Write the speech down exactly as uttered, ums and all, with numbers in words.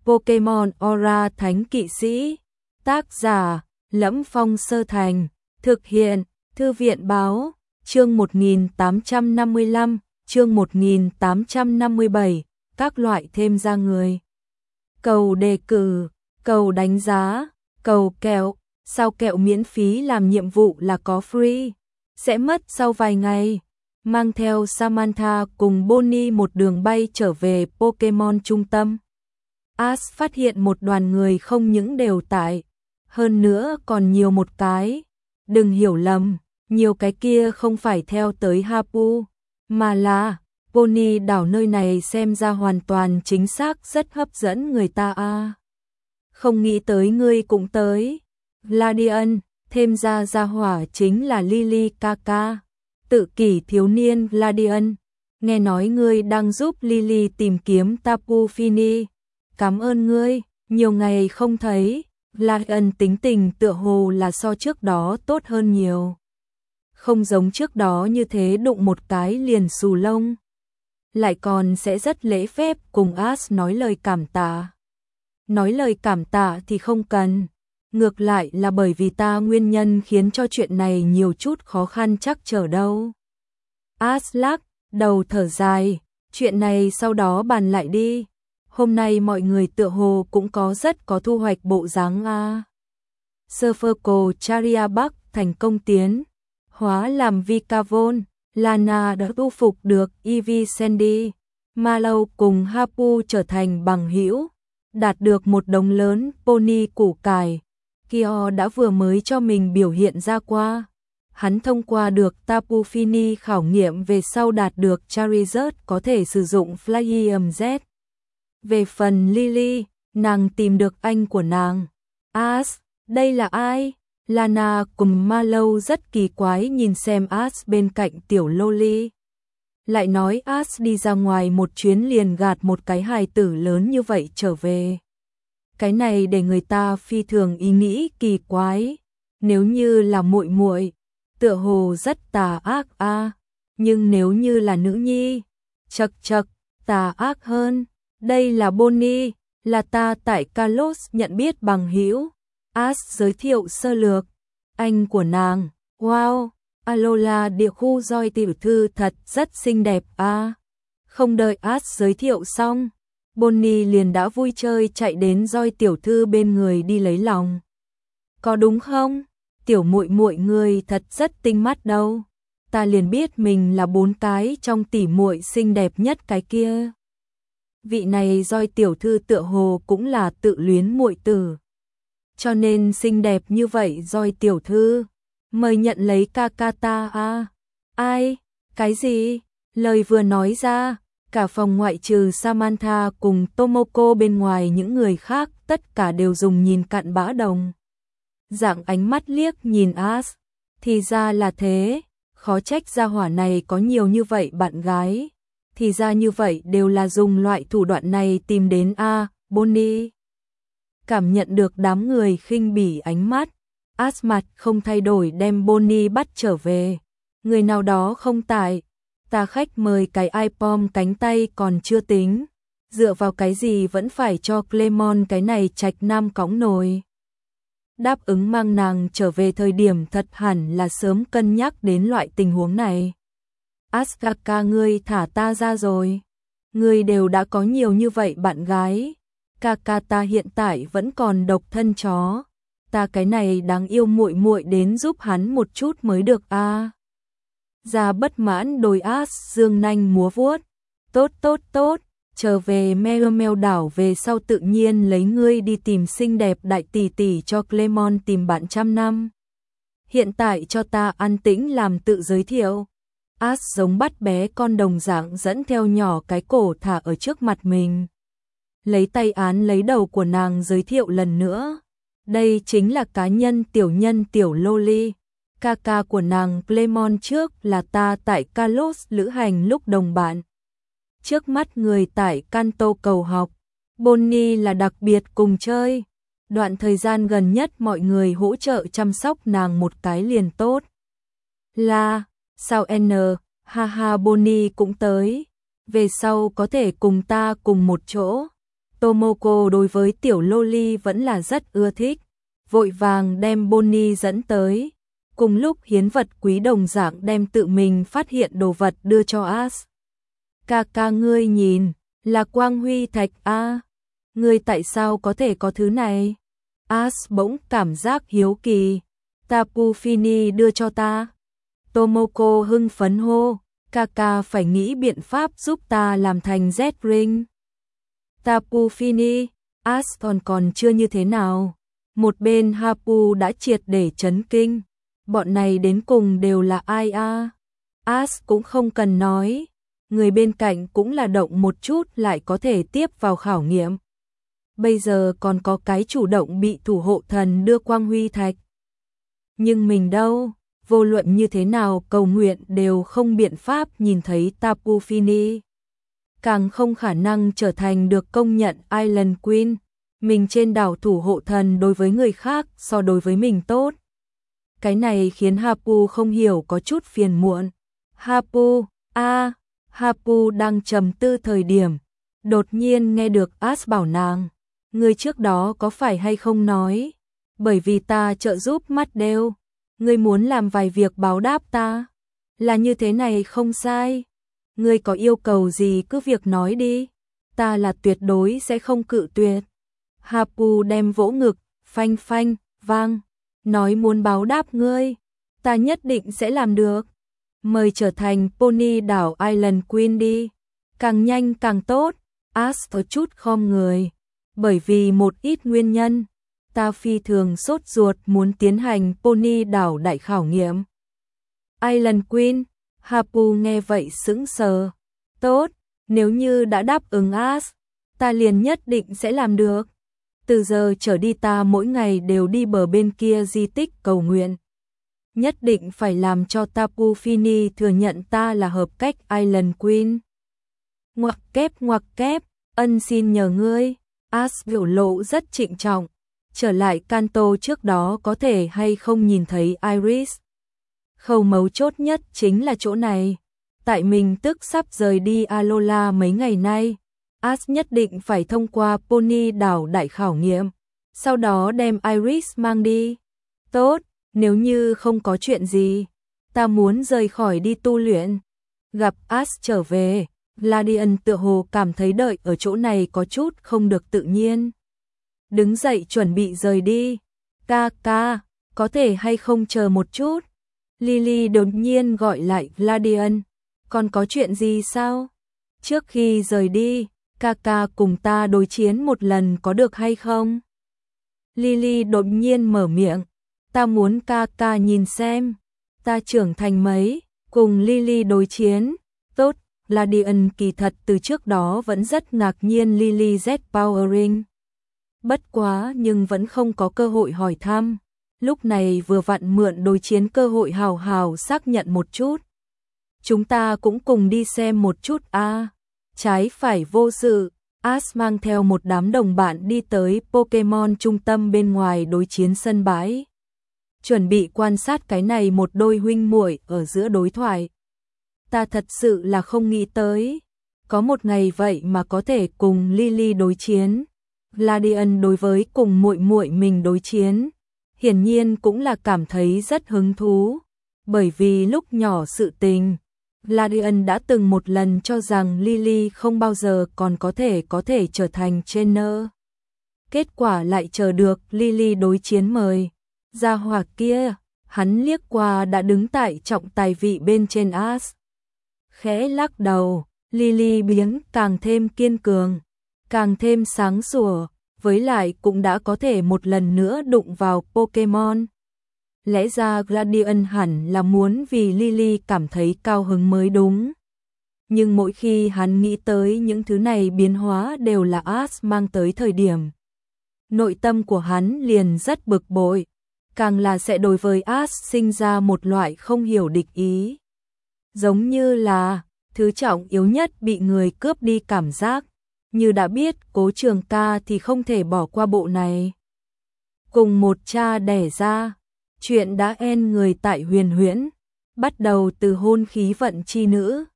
Pokemon Aura Thánh Kỵ Sĩ. Tác giả: Lẫm Phong Sơ Thành. Thực hiện: Thư viện báo. Chương một nghìn tám trăm năm mươi lăm, chương một nghìn tám trăm năm mươi bảy, các loại thêm ra người. Cầu đề cử, cầu đánh giá, cầu kẹo, sao kẹo miễn phí làm nhiệm vụ là có free, sẽ mất sau vài ngày. Mang theo Samantha cùng Bonnie một đường bay trở về Pokemon trung tâm. Ash phát hiện một đoàn người không những đều tại, hơn nữa còn nhiều một cái. Đừng hiểu lầm, nhiều cái kia không phải theo tới Hapu, mà là Pony đảo. Nơi này xem ra hoàn toàn chính xác rất hấp dẫn người ta a. À, không nghĩ tới ngươi cũng tới. Gladian, thêm ra gia hỏa chính là Lily Kaka. Tự kỷ thiếu niên Gladian, nghe nói ngươi đang giúp Lily tìm kiếm Tapu Fini. Cảm ơn ngươi, nhiều ngày không thấy. Gladian tính tình tựa hồ là so trước đó tốt hơn nhiều. Không giống trước đó như thế đụng một cái liền xù lông. Lại còn sẽ rất lễ phép cùng Ash nói lời cảm tạ. Nói lời cảm tạ thì không cần. Ngược lại là bởi vì ta nguyên nhân khiến cho chuyện này nhiều chút khó khăn chắc trở đâu. Ash lắc đầu thở dài. Chuyện này sau đó bàn lại đi. Hôm nay mọi người tựa hồ cũng có rất có thu hoạch bộ dáng a. Surferco Chariabuck thành công tiến hóa làm Vikavon. Lana đã thu phục được Eevee Sandy. Mallow cùng Hapu trở thành bằng hữu, đạt được một đống lớn pony củ cải. Kyo đã vừa mới cho mình biểu hiện ra qua. Hắn thông qua được Tapu Fini khảo nghiệm về sau đạt được Charizard có thể sử dụng Flying Z. Về phần Lily, nàng tìm được anh của nàng. Ash, đây là ai? Lana cùng Mallow rất kỳ quái nhìn xem Ash bên cạnh tiểu Loli. Lại nói Ash đi ra ngoài một chuyến liền gạt một cái hài tử lớn như vậy trở về. Cái này để người ta phi thường ý nghĩ kỳ quái. Nếu như là muội muội, tựa hồ rất tà ác a, à. Nhưng nếu như là nữ nhi, chậc chậc, tà ác hơn. Đây là Bonnie, là ta tại Kalos nhận biết bằng hữu. Ash giới thiệu sơ lược. Anh của nàng, wow, Alola địa khu Joy tiểu thư thật rất xinh đẹp a. À. Không đợi Ash giới thiệu xong, Bonnie liền đã vui chơi chạy đến Joy tiểu thư bên người đi lấy lòng. Có đúng không? Tiểu muội muội người thật rất tinh mắt đâu. Ta liền biết mình là bốn cái trong tỷ muội xinh đẹp nhất cái kia. Vị này Joy tiểu thư tựa hồ cũng là tự luyến muội tử. Cho nên xinh đẹp như vậy. Joy tiểu thư, mời nhận lấy Kakata a. Ai? Cái gì? Lời vừa nói ra, cả phòng ngoại trừ Samantha cùng Tomoko bên ngoài những người khác tất cả đều dùng nhìn cặn bã đồng. Dạng ánh mắt liếc nhìn Ash. Thì ra là thế, khó trách gia hỏa này có nhiều như vậy bạn gái. Thì ra như vậy đều là dùng loại thủ đoạn này tìm đến a. À, Bonnie. Cảm nhận được đám người khinh bỉ ánh mắt, Ash mặt không thay đổi đem Bonnie bắt trở về. Người nào đó không tại, ta khách mời cái iPom cánh tay còn chưa tính. Dựa vào cái gì vẫn phải cho Clemon cái này trạch nam cõng nồi. Đáp ứng mang nàng trở về thời điểm thật hẳn là sớm cân nhắc đến loại tình huống này. Ascaka, ngươi thả ta ra rồi. Ngươi đều đã có nhiều như vậy bạn gái. Kaka ta hiện tại vẫn còn độc thân chó. Ta cái này đáng yêu muội muội đến giúp hắn một chút mới được a. À. Ra bất mãn đôi Ash dương nanh múa vuốt. Tốt tốt tốt, trở về Meomeo đảo về sau tự nhiên lấy ngươi đi tìm xinh đẹp đại tỷ tỷ cho Clemon tìm bạn trăm năm. Hiện tại cho ta an tĩnh làm tự giới thiệu. Ash giống bắt bé con đồng dạng dẫn theo nhỏ cái cổ thả ở trước mặt mình. Lấy tay án lấy đầu của nàng giới thiệu lần nữa. Đây chính là cá nhân tiểu nhân tiểu Loli. Kaka của nàng Clemon trước là ta tại Kalos lữ hành lúc đồng bạn. Trước mắt người tại Kanto cầu học. Bonnie là đặc biệt cùng chơi. Đoạn thời gian gần nhất mọi người hỗ trợ chăm sóc nàng một cái liền tốt. Là, sao N, ha ha Bonnie cũng tới. Về sau có thể cùng ta cùng một chỗ. Tomoko đối với tiểu loli vẫn là rất ưa thích, vội vàng đem Bonnie dẫn tới. Cùng lúc hiến vật quý đồng dạng đem tự mình phát hiện đồ vật đưa cho Ash. Ca ca ngươi nhìn, là quang huy thạch a. À. Ngươi tại sao có thể có thứ này? Ash bỗng cảm giác hiếu kỳ. Tapu Fini đưa cho ta. Tomoko hưng phấn hô, ca ca phải nghĩ biện pháp giúp ta làm thành Z-Ring. Tapu Fini, Ash còn còn chưa như thế nào. Một bên Hapu đã triệt để chấn kinh. Bọn này đến cùng đều là ai a? À? Ash cũng không cần nói. Người bên cạnh cũng là động một chút lại có thể tiếp vào khảo nghiệm. Bây giờ còn có cái chủ động bị thủ hộ thần đưa quang huy thạch. Nhưng mình đâu, vô luận như thế nào cầu nguyện đều không biện pháp nhìn thấy Tapu Fini. Càng không khả năng trở thành được công nhận Island Queen. Mình trên đảo thủ hộ thần đối với người khác so đối với mình tốt. Cái này khiến Hapu không hiểu có chút phiền muộn. Hapu, a, à, Hapu đang trầm tư thời điểm. Đột nhiên nghe được Ash bảo nàng. Người trước đó có phải hay không nói. Bởi vì ta trợ giúp mắt đều. Ngươi muốn làm vài việc báo đáp ta. Là như thế này không sai. Ngươi có yêu cầu gì cứ việc nói đi. Ta là tuyệt đối sẽ không cự tuyệt. Hapu đem vỗ ngực, phanh phanh, vang. Nói muốn báo đáp ngươi. Ta nhất định sẽ làm được. Mời trở thành Pony đảo Island Queen đi. Càng nhanh càng tốt. Ash có chút khom người. Bởi vì một ít nguyên nhân. Ta phi thường sốt ruột muốn tiến hành Pony đảo đại khảo nghiệm. Island Queen, Hapu nghe vậy sững sờ. Tốt, nếu như đã đáp ứng Ash, ta liền nhất định sẽ làm được. Từ giờ trở đi ta mỗi ngày đều đi bờ bên kia di tích cầu nguyện. Nhất định phải làm cho Tapu Fini thừa nhận ta là hợp cách Island Queen. Ngoặc kép ngoặc kép, ân xin nhờ ngươi. Ash biểu lộ rất trịnh trọng. Trở lại Kanto trước đó có thể hay không nhìn thấy Iris. Khâu mấu chốt nhất chính là chỗ này. Tại mình tức sắp rời đi Alola mấy ngày nay. Ash nhất định phải thông qua Pony đảo đại khảo nghiệm. Sau đó đem Iris mang đi. Tốt, nếu như không có chuyện gì. Ta muốn rời khỏi đi tu luyện. Gặp Ash trở về. Gladian tựa hồ cảm thấy đợi ở chỗ này có chút không được tự nhiên. Đứng dậy chuẩn bị rời đi. Ca ca, có thể hay không chờ một chút? Lily đột nhiên gọi lại Gladian. Còn có chuyện gì sao? Trước khi rời đi, ca ca cùng ta đối chiến một lần có được hay không? Lily đột nhiên mở miệng. Ta muốn ca ca nhìn xem. Ta trưởng thành mấy, cùng Lily đối chiến. Tốt, Gladian kỳ thật từ trước đó vẫn rất ngạc nhiên Lily Z-Powering. Bất quá nhưng vẫn không có cơ hội hỏi thăm. Lúc này vừa vặn mượn đối chiến cơ hội hào hào xác nhận một chút. Chúng ta cũng cùng đi xem một chút a. À. Trái phải vô sự, Ash mang theo một đám đồng bạn đi tới Pokemon trung tâm bên ngoài đối chiến sân bãi. Chuẩn bị quan sát cái này một đôi huynh muội ở giữa đối thoại. Ta thật sự là không nghĩ tới. Có một ngày vậy mà có thể cùng Lily đối chiến. Gladian đối với cùng muội muội mình đối chiến, hiển nhiên cũng là cảm thấy rất hứng thú, bởi vì lúc nhỏ sự tình, Gladian đã từng một lần cho rằng Lily không bao giờ còn có thể có thể trở thành trainer. Kết quả lại chờ được Lily đối chiến mời. Gia hỏa kia, hắn liếc qua đã đứng tại trọng tài vị bên trên Ash. Khẽ lắc đầu, Lily biến càng thêm kiên cường. Càng thêm sáng sủa, với lại cũng đã có thể một lần nữa đụng vào Pokemon. Lẽ ra Gladian hẳn là muốn vì Lily cảm thấy cao hứng mới đúng. Nhưng mỗi khi hắn nghĩ tới những thứ này biến hóa đều là Ash mang tới thời điểm. Nội tâm của hắn liền rất bực bội, càng là sẽ đối với Ash sinh ra một loại không hiểu địch ý. Giống như là, thứ trọng yếu nhất bị người cướp đi cảm giác. Như đã biết Cố Trường Ca thì không thể bỏ qua bộ này. Cùng một cha đẻ ra, chuyện đã en người tại Huyền Huyễn, bắt đầu từ hôn khí vận chi nữ,